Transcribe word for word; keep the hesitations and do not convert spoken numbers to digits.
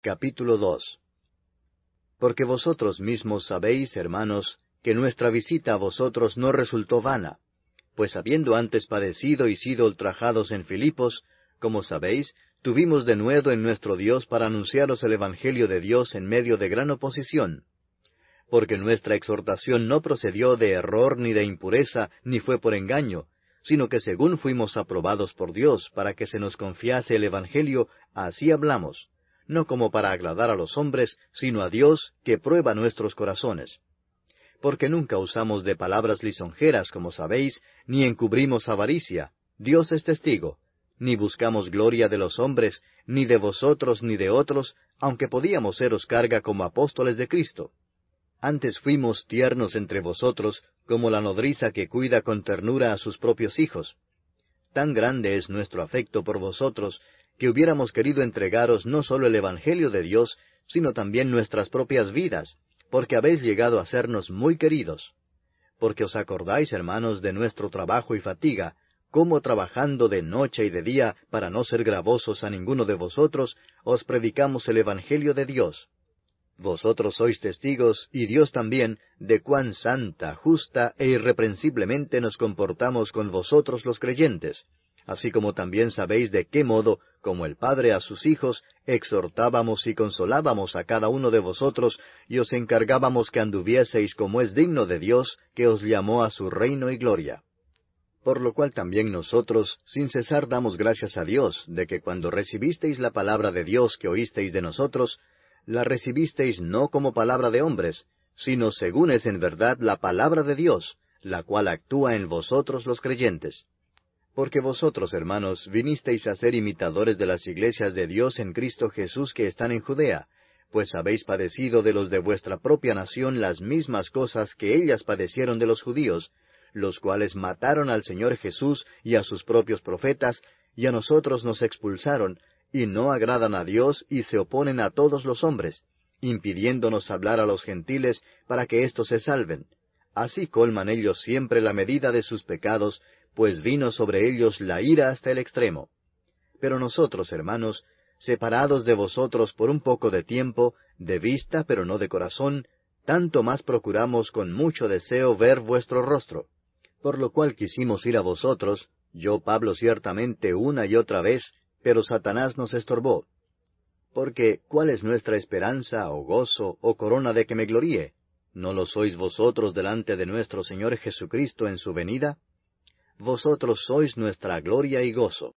Capítulo dos. Porque vosotros mismos sabéis, hermanos, que nuestra visita a vosotros no resultó vana, pues habiendo antes padecido y sido ultrajados en Filipos, como sabéis, tuvimos denuedo en nuestro Dios para anunciaros el Evangelio de Dios en medio de gran oposición. Porque nuestra exhortación no procedió de error ni de impureza, ni fue por engaño, sino que según fuimos aprobados por Dios para que se nos confiase el Evangelio, así hablamos, no como para agradar a los hombres, sino a Dios, que prueba nuestros corazones. Porque nunca usamos de palabras lisonjeras, como sabéis, ni encubrimos avaricia, Dios es testigo, ni buscamos gloria de los hombres, ni de vosotros ni de otros, aunque podíamos seros carga como apóstoles de Cristo. Antes fuimos tiernos entre vosotros, como la nodriza que cuida con ternura a sus propios hijos. Tan grande es nuestro afecto por vosotros, que hubiéramos querido entregaros no sólo el Evangelio de Dios, sino también nuestras propias vidas, porque habéis llegado a sernos muy queridos. Porque os acordáis, hermanos, de nuestro trabajo y fatiga, cómo trabajando de noche y de día, para no ser gravosos a ninguno de vosotros, os predicamos el Evangelio de Dios. Vosotros sois testigos, y Dios también, de cuán santa, justa e irreprensiblemente nos comportamos con vosotros los creyentes, así como también sabéis de qué modo, como el Padre a sus hijos, exhortábamos y consolábamos a cada uno de vosotros, y os encargábamos que anduvieseis como es digno de Dios, que os llamó a su reino y gloria. Por lo cual también nosotros, sin cesar, damos gracias a Dios, de que cuando recibisteis la palabra de Dios que oísteis de nosotros, la recibisteis no como palabra de hombres, sino según es en verdad la palabra de Dios, la cual actúa en vosotros los creyentes. Porque vosotros, hermanos, vinisteis a ser imitadores de las iglesias de Dios en Cristo Jesús que están en Judea, pues habéis padecido de los de vuestra propia nación las mismas cosas que ellas padecieron de los judíos, los cuales mataron al Señor Jesús y a sus propios profetas, y a nosotros nos expulsaron, y no agradan a Dios y se oponen a todos los hombres, impidiéndonos hablar a los gentiles para que éstos se salven. Así colman ellos siempre la medida de sus pecados, pues vino sobre ellos la ira hasta el extremo. Pero nosotros, hermanos, separados de vosotros por un poco de tiempo, de vista pero no de corazón, tanto más procuramos con mucho deseo ver vuestro rostro. Por lo cual quisimos ir a vosotros, yo Pablo ciertamente una y otra vez, pero Satanás nos estorbó. Porque, ¿cuál es nuestra esperanza, o gozo, o corona de que me gloríe? ¿No lo sois vosotros delante de nuestro Señor Jesucristo en su venida? Vosotros sois nuestra gloria y gozo.